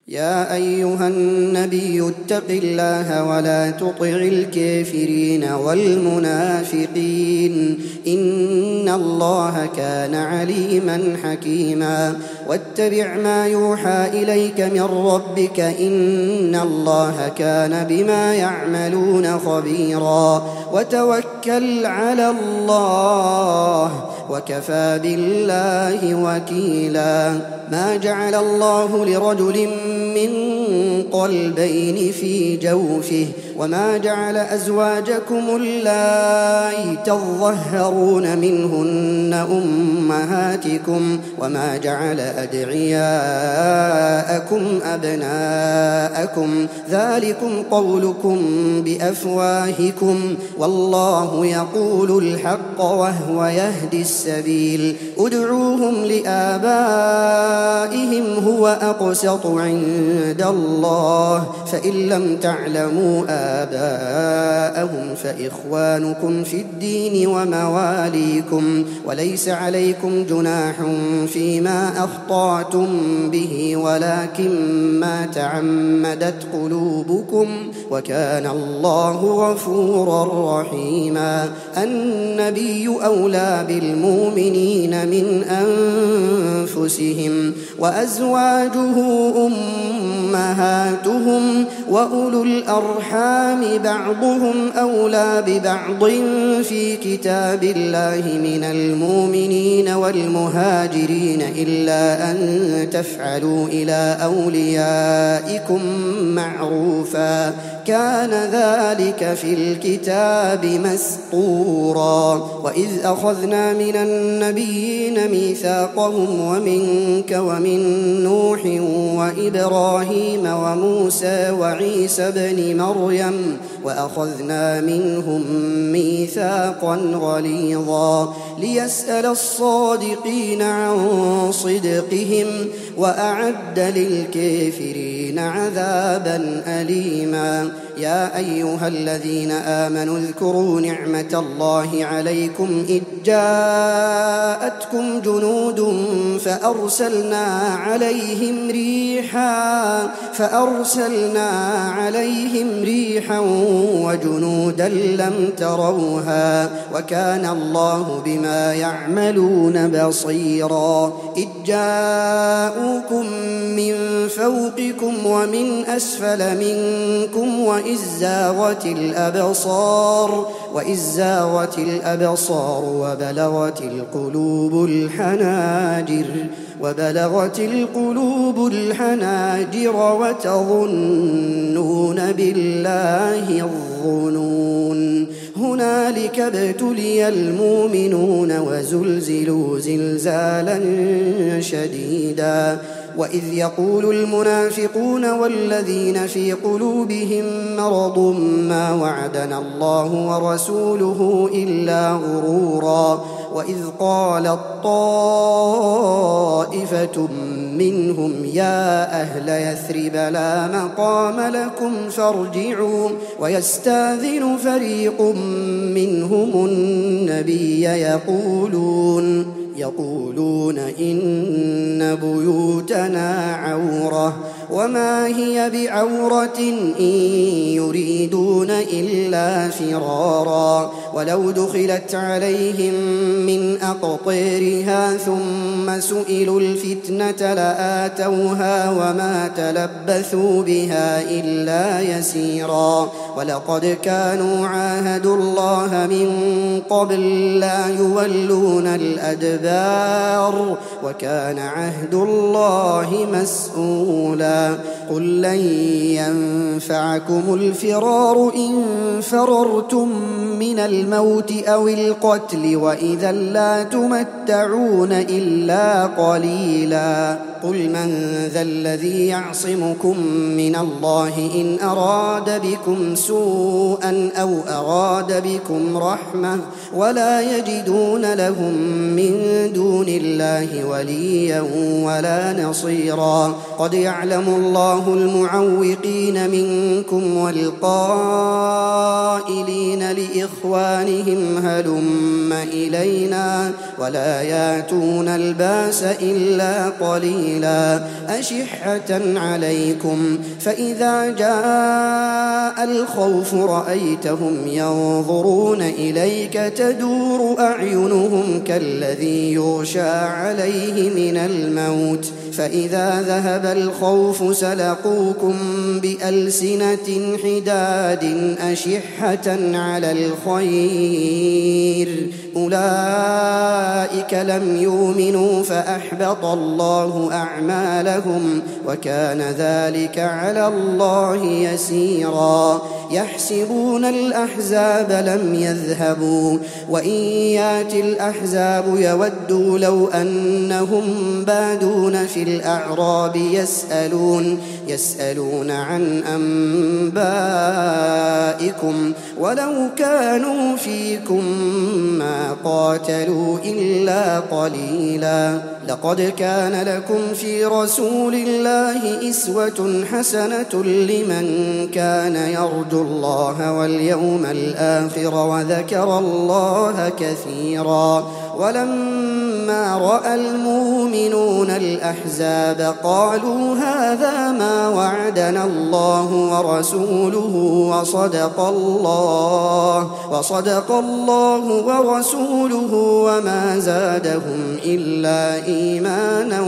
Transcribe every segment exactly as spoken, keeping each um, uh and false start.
يا أيها النبي اتق الله ولا تطع الكافرين والمنافقين إن الله كان عليما حكيما واتبع ما يوحى إليك من ربك إن الله كان بما يعملون خبيرا وتوكل على الله وكفى بالله وكيلا ما جعل الله لرجل من قلبين في جوفه وما جعل أزواجكم اللائي تظهرون منهن أمهاتكم وما جعل أدعياءكم أبناءكم ذلكم قولكم بأفواهكم والله يقول الحق وهو يهدي السبيل ادعوهم لآبائهم هو أقسط عند الله فإن لم تعلموا آباءهم فإخوانكم في الدين ومواليكم وليس عليكم جناح فيما أخطأتم به ولكن ما تعمدت قلوبكم وكان الله غفورا رحيما النبي أولى بالمؤمنين من أنفسهم وأزواجه أمهاتهم وأولو الأرحام بعضهم أولى ببعض في كتاب الله من المؤمنين والمهاجرين إلا أن تفعلوا إلى أوليائكم معروفا كان ذلك في الكتاب مسطورا وإذ أخذنا من النبيين ميثاقهم ومنك ومن نوح وإبراهيم وموسى وعيسى بن مريم وأخذنا منهم ميثاقا غليظا ليسأل الصادقين عن صدقهم وأعد للكافرين عذابا أليما يا أيها الذين آمنوا اذكروا نعمة الله عليكم إذ جاءتكم جنود فأرسلنا عليهم ريحا فأرسلنا عليهم ريحا وجنودا لم تروها وكان الله بما يعملون بصيرا إذ جاءوكم من فوقكم ومن أسفل منكم وإذ زاغت الأبصار وإذ زاغت الأبصار وبلغت القلوب الحناجر وبلغت القلوب الحناجر وتظنون بالله الظنون هنالك ابتلي المؤمنون وزلزلوا زلزالا شديدا وإذ يقول المنافقون والذين في قلوبهم مرض ما وعدنا الله ورسوله إلا غرورا وإذ قالت طائفة منهم يا أهل يثرب لا مقام لكم فارجعوا ويستاذن فريق منهم النبي يقولون يقولون إن بيوتنا عورة وما هي بعورة إن يريدون إلا فرارا ولو دخلت عليهم من أقطارها ثم سئلوا الفتنة لآتوها وما تلبثوا بها إلا يسيرا ولقد كانوا عاهدوا الله من قبل لا يولون الأدبار وكان عهد الله مسؤولا قل لن ينفعكم الفرار إن فررتم من الموت أو القتل وإذا لا تمتعون إلا قليلا قل من ذا الذي يعصمكم من الله إن أراد بكم سوءا أو أراد بكم رحمة ولا يجدون لهم من دون الله وليا ولا نصيرا قد يعلم الله المعوقين منكم والقائلين لإخوانهم هلم إلينا ولا ياتون الباس إلا قليلا قليلا أشحة عليكم فإذا جاء الخوف رأيتهم ينظرون إليك تدور أعينهم كالذي يغشى عليه من الموت فإذا ذهب الخوف سلقوكم بألسنة حداد أشحة على الخير أولئك لم يؤمنوا فأحبط الله أعمالهم وكان ذلك على الله يسيرا يحسبون الأحزاب لم يذهبوا وإن يأتي الأحزاب يودوا لو أنهم بادون في الأعراب يسألون يسألون عن أنبائكم ولو كانوا فيكم ما قاتلوا إلا قليلا لقد كان لكم في رسول الله أسوة حسنة لمن كان يرجو الله واليوم الآخر وذكر الله كثيرا ولما رأى المؤمنون الأحزاب قالوا هذا ما وعدنا الله ورسوله وصدق الله وصدق الله ورسوله وما زادهم إلا إيمانا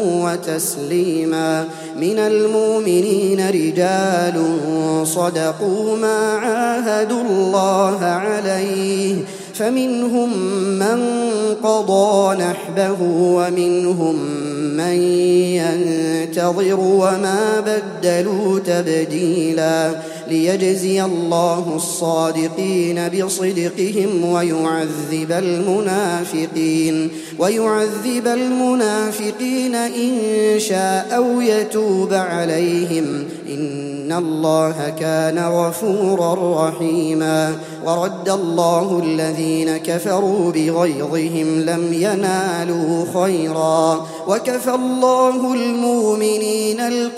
وتسليما من المؤمنين رجال صدقوا ما عاهدوا الله عليه فمنهم من قضى نحبه ومنهم من ينتظر وما بدلوا تبديلا ليجزي الله الصادقين بصدقهم ويعذب المنافقين ويعذب المنافقين إن شاء أو يتوب عليهم إن الله كان غفورا رحيما ورد الله الذين كفروا بغيظهم لم ينالوا خيرا وكفى الله المؤمنين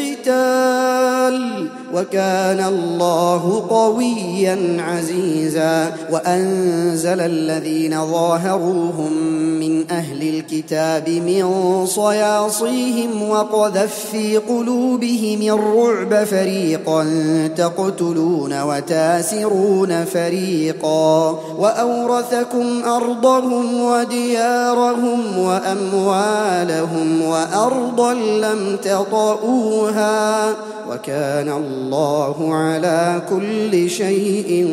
القتال وكان الله قويا عزيزا وأنزل الذين ظاهروهم من أهل الكتاب من صياصيهم وقذف في قلوبهم الرعب فريقا تقتلون وتاسرون فريقا وأورثكم أرضهم وديارهم وأموالهم وأرضا لم تطئوها وكان الله على كل شيء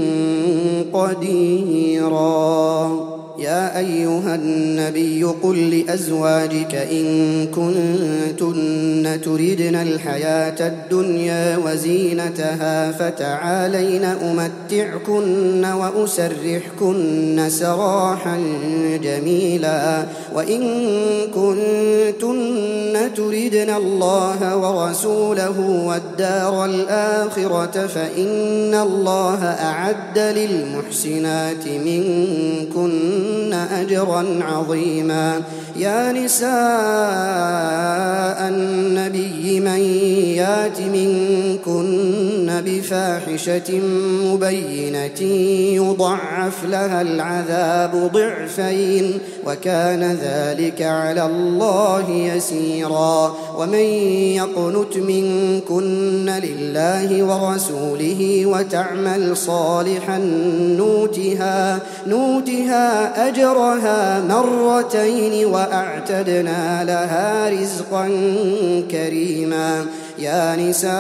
قديرا يا أيها النبي قل لأزواجك إن كنتن تردن الحياة الدنيا وزينتها فتعالين أمتعكن وأسرحكن سراحا جميلا وإن كنتن تردن الله ورسوله والدار الآخرة فإن الله أعد للمحسنات منكن أجرا عظيما يا نساء النبي من يات منكن بفاحشة مبينة يضعف لها العذاب ضعفين وكان ذلك على الله يسيرا ومن يقنت منكن لله ورسوله وتعمل صالحا نوتها نوتها أجرها مرتين وأعتدنا لها رزقا كريما يا نساء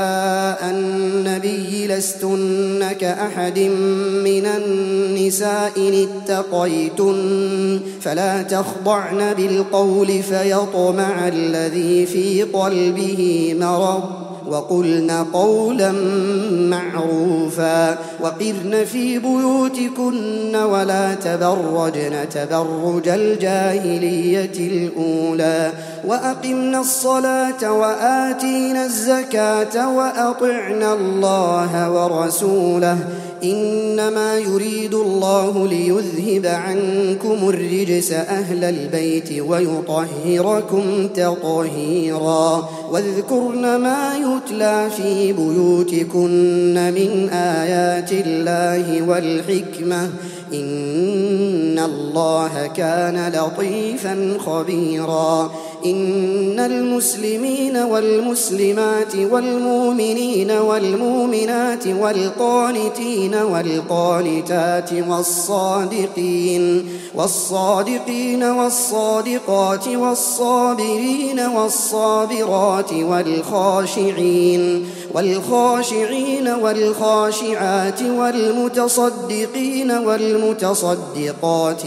النبي لستن كأحد من النساء إن اتقيتن فلا تخضعن بالقول فيطمع الذي في قلبه مرض وقلن قولا معروفا وقرن في بيوتكن ولا تبرجن تبرج الجاهلية الأولى وأقمنا الصلاة وآتينا الزكاة وأطعنا الله ورسوله إنما يريد الله ليذهب عنكم الرجس أهل البيت ويطهركم تطهيرا واذكرن ما يتلى في بيوتكن من آيات الله والحكمة إن الله كان لطيفا خبيرا إن المسلمين والمسلمات والمؤمنين والمؤمنات والقانتين والقانتات والصادقين والصادقين والصادقات والصابرين والصابرات والخاشعين والخاشعين والخاشعات والمتصدقين والمتصدقات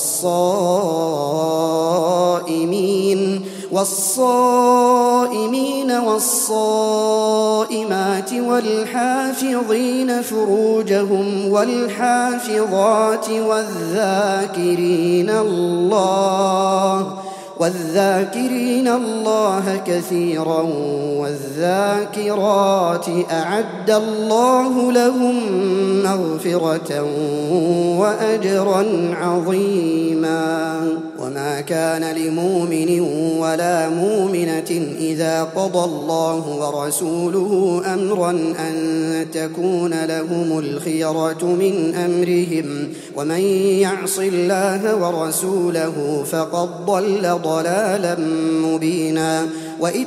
والصائمين والصائمين والصائمات والحافظين فروجهم والحافظات والذاكرين الله والذاكرين الله كثيرا والذاكرات أعد الله لهم مغفرة وأجرا عظيما. وما كان لمؤمن ولا مؤمنة إذا قضى الله ورسوله أمرا أن تكون لهم الخيرة من أمرهم ومن يعص الله ورسوله فقد ضل ضلالا مبينا. وإذ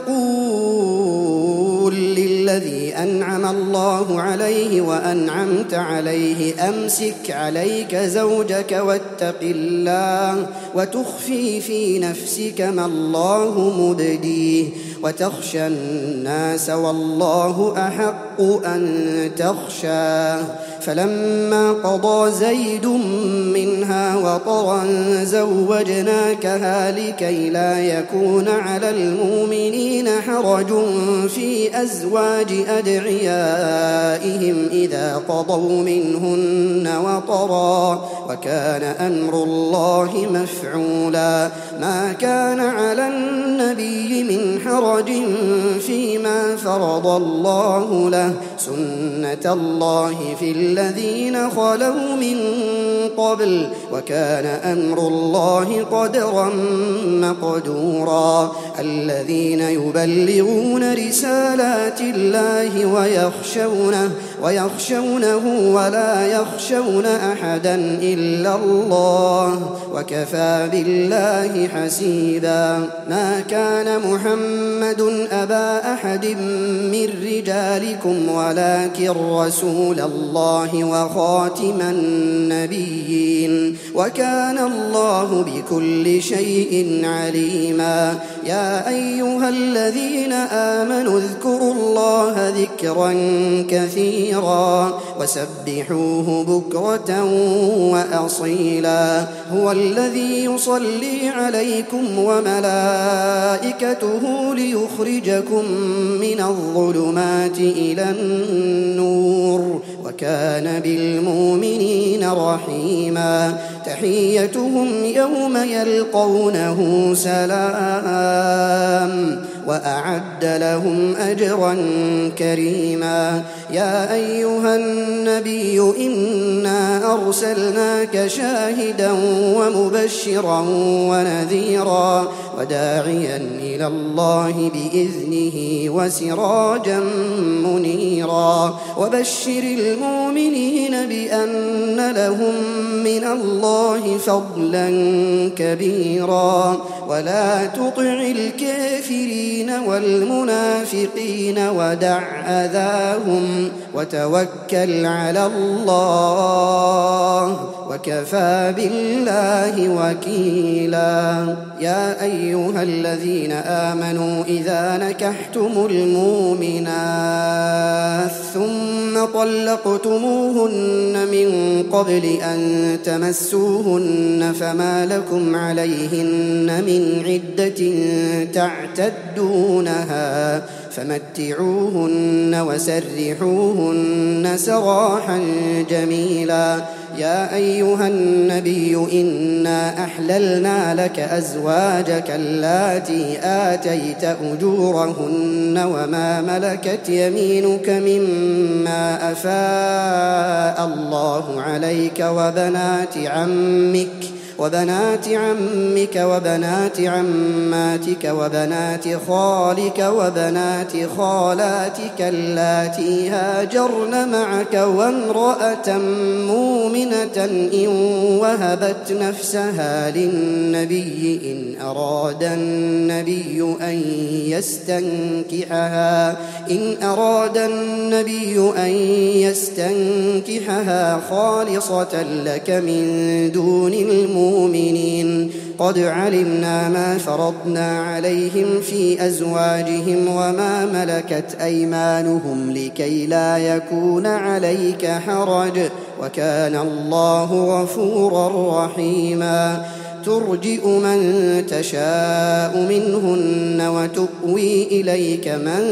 تقول للذي أنعم الله عليه وأنعمت عليه أمسك عليك زوجك واتق الله وتخفي في نفسك ما الله مبديه وتخشى الناس والله أحق أن تخشاه. فلما قضى زيد منها وطرا زوجناكها لكي لا يكون على المؤمنين حرج في أزواج أدعيائهم إذا قضوا منهن وطرا وكان أمر الله مفعولا. ما كان على النبي من حرج فيما فرض الله له سنة الله في الذين خلوا من قبل وكان أمر الله قدرا مقدورا. الذين يبلغون رسالات الله ويخشونه ويخشونه ولا يخشون أحدا إلا الله وكفى بالله حسيبا. ما كان محمد أبا أحد من رجالكم ولكن رسول الله وخاتم النبيين وكان الله بكل شيء عليما. يا أيها الذين آمنوا اذكروا الله ذكرا كثيرا وسبحوه بكرة وأصيلا. هو الذي يصلي عليكم وملائكته ليخرجكم من الظلمات إلى النور وكان بالمؤمنين رحيما. تحيتهم يوم يلقونه سلام وأعد لهم أجرا كريما. يا أيها النبي إنا أرسلناك شاهدا ومبشرا ونذيرا وداعيا إلى الله بإذنه وسراجا منيرا. وبشر المؤمنين بأن لهم من الله فضلا كبيرا ولا تطع الكافرين والمنافقين ودع أذاهم وتوكل على الله وكفى بالله وكيلا. يا أيها الذين آمنوا إذا نكحتم المؤمنات ثم طلقتموهن من قبل أن تمسوهن فما لكم عليهن من عدة تعتدونها فمتعوهن وسرحوهن سراحا جميلا. يا أيها النبي إنا أحللنا لك أزواجك اللاتي آتيت أجورهن وما ملكت يمينك مما أفاء الله عليك وبنات عمك وبنات عمك وبنات عماتك وبنات خالك وبنات خالاتك اللاتي هاجرن معك وامرأة مؤمنة إن وهبت نفسها للنبي إن أراد النبي أن يستنكحها إن أراد النبي أن يستنكحها خالصة لك من دون المؤمنين قد علمنا ما فرضنا عليهم في أزواجهم وما ملكت أيمانهم لكي لا يكون عليك حرج وكان الله غفورا رحيما ترجئ من تشاء منهن وتؤوي إليك من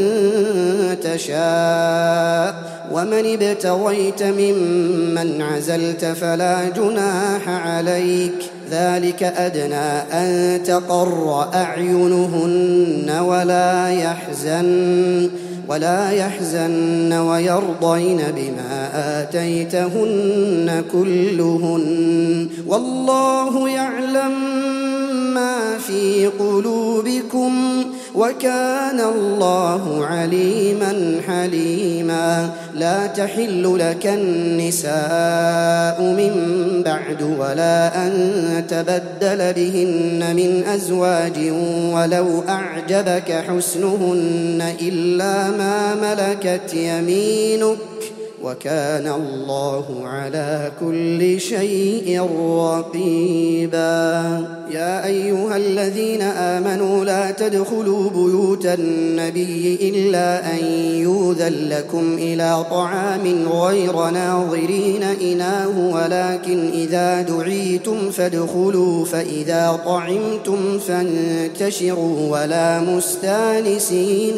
تشاء ومن ابتغيت ممن عزلت فلا جناح عليك ذلك أدنى أن تقر أعينهن ولا يحزن ولا يحزن ويرضين بما آتيتهن كلهن والله يعلم ما في قلوبكم وكان الله عليما حليما لا تحل لك النساء من بعد ولا أن تبدل بهن من أزواج ولو أعجبك حسنهن إلا ما ملكت يمينك وكان الله على كل شيء رقيبا يا أيها الذين آمنوا لا تدخلوا بيوت النبي إلا أن يؤذن لكم إلى طعام غير ناظرين إناه ولكن إذا دعيتم فادخلوا فإذا طعمتم فانتشروا ولا مستانسين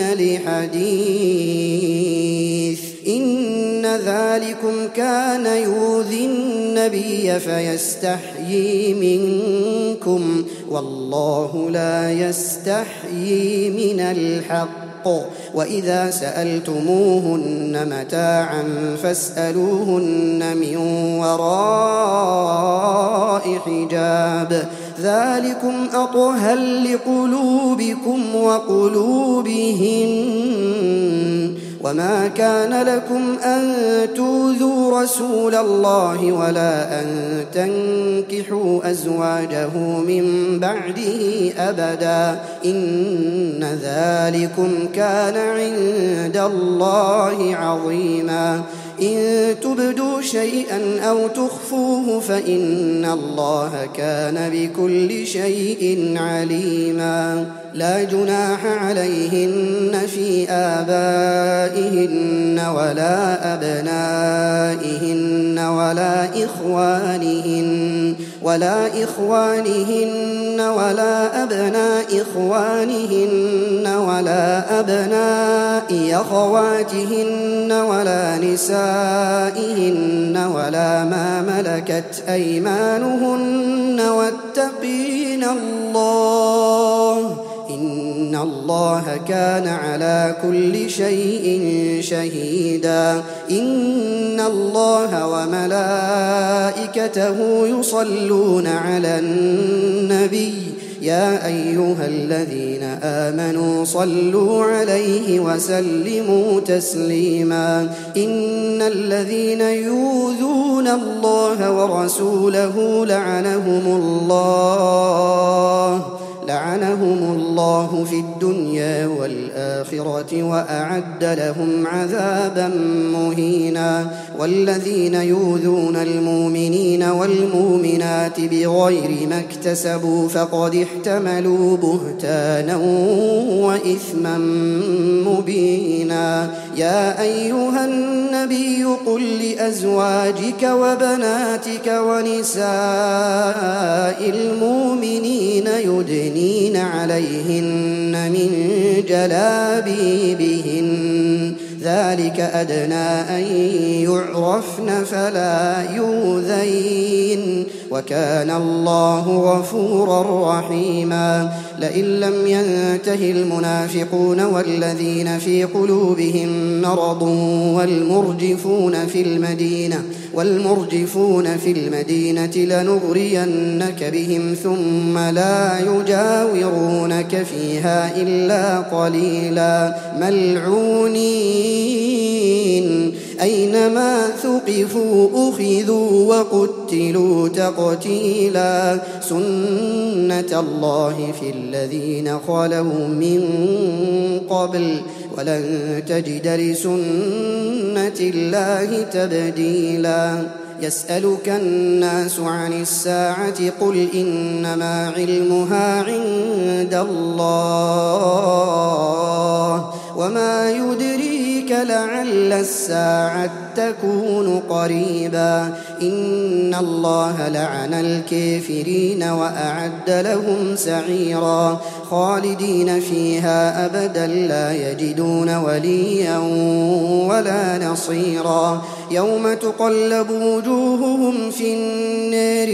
لحديث إن ذلكم كان يؤذي النبي فيستحيي منكم والله لا يستحيي من الحق وإذا سألتموهن متاعا فاسألوهن من وراء حجاب ذلكم أطهر لقلوبكم وقلوبهم وما كان لكم أن تؤذوا رسول الله ولا أن تنكحوا أزواجه من بعده أبدا إن ذلكم كان عند الله عظيما إن تبدوا شيئا أو تخفوه فإن الله كان بكل شيء عليما لا جناح عليهن في آبائهن ولا أبنائهن ولا إخوانهن ولا إخوانهن ولا أبناء إخوانهن ولا أبناء أخواتهن ولا نسائهن ولا ما ملكت أيمانهن واتقين الله إن الله كان على كل شيء شهيدا إن الله وملائكته يصلون على النبي يا أيها الذين آمنوا صلوا عليه وسلموا تسليما إن الذين يؤذون الله ورسوله لعنهم الله لعنهم الله في الدنيا والآخرة وأعد لهم عذابا مهينا والذين يؤذون المؤمنين والمؤمنات بغير ما اكتسبوا فقد احتملوا بهتانا وإثما مبينا يا أيها النبي قل لأزواجك وبناتك ونساء المؤمنين يدنين عليهن من جلابيبهن ذلك أدنى أن يعرفن فلا يؤذين وكان الله غفورا رحيما لئن لم ينته المنافقون والذين في قلوبهم مرض والمرجفون في المدينة والمرجفون في المدينة لنغرينك بهم ثم لا يجاورونك فيها إلا قليلا ملعونين أينما ثقفوا أخذوا وقتلوا تقتيلا سنة الله في الذين خلوا من قبل ولن تجد لسنة الله تبديلا يسألك الناس عن الساعة قل إنما علمها عند الله وما يدريك لعل الساعة تكون قريبا إن الله لعن الكافرين وأعد لهم سعيرا خالدين فيها أبدا لا يجدون وليا ولا نصيرا يوم تقلب وجوههم في النار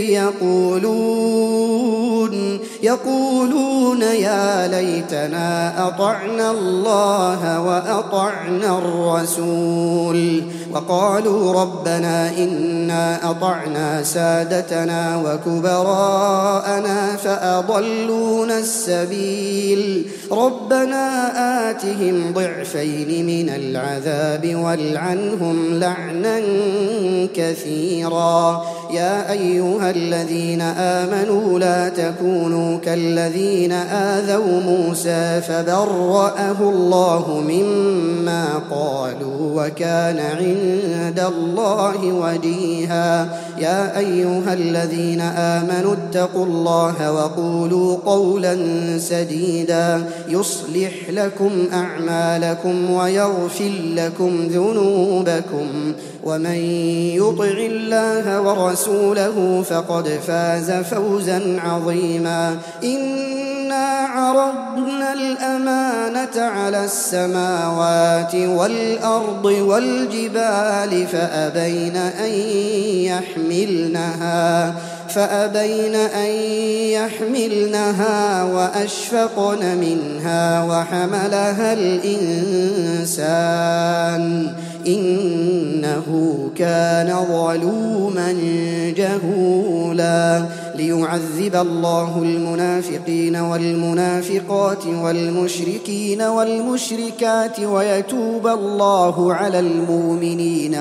يقولون يقولون يا ليتنا أطعنا الله وأطعنا الرسول وقالوا ربنا إنا أطعنا سادتنا وكبراءنا فأضلونا السبيل ربنا آتهم ضعفين من العذاب والعنهم لعنا كثيرا يا أيها الذين آمنوا لا تكونوا كالذين آذوا موسى فبرأه الله مما قالوا وكان عند الله وجيها يا أيها الذين آمنوا اتقوا الله وقولوا قولا سديدا يصلح لكم أعمالكم ويغفر لكم ذنوبكم ومن يطع الله ورسوله فقد فاز فوزا عظيما إنا عرضنا الأمانة على السماوات والأرض والجبال فأبين أن يحملنها فأبين أن يحملنها وأشفقن منها وحملها الإنسان إنه كان ظلوما جهولا ليعذب الله المنافقين والمنافقات والمشركين والمشركات ويتوب الله على المؤمنين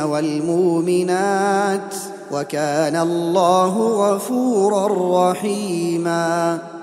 والمؤمنات وكان الله غفورا رحيما.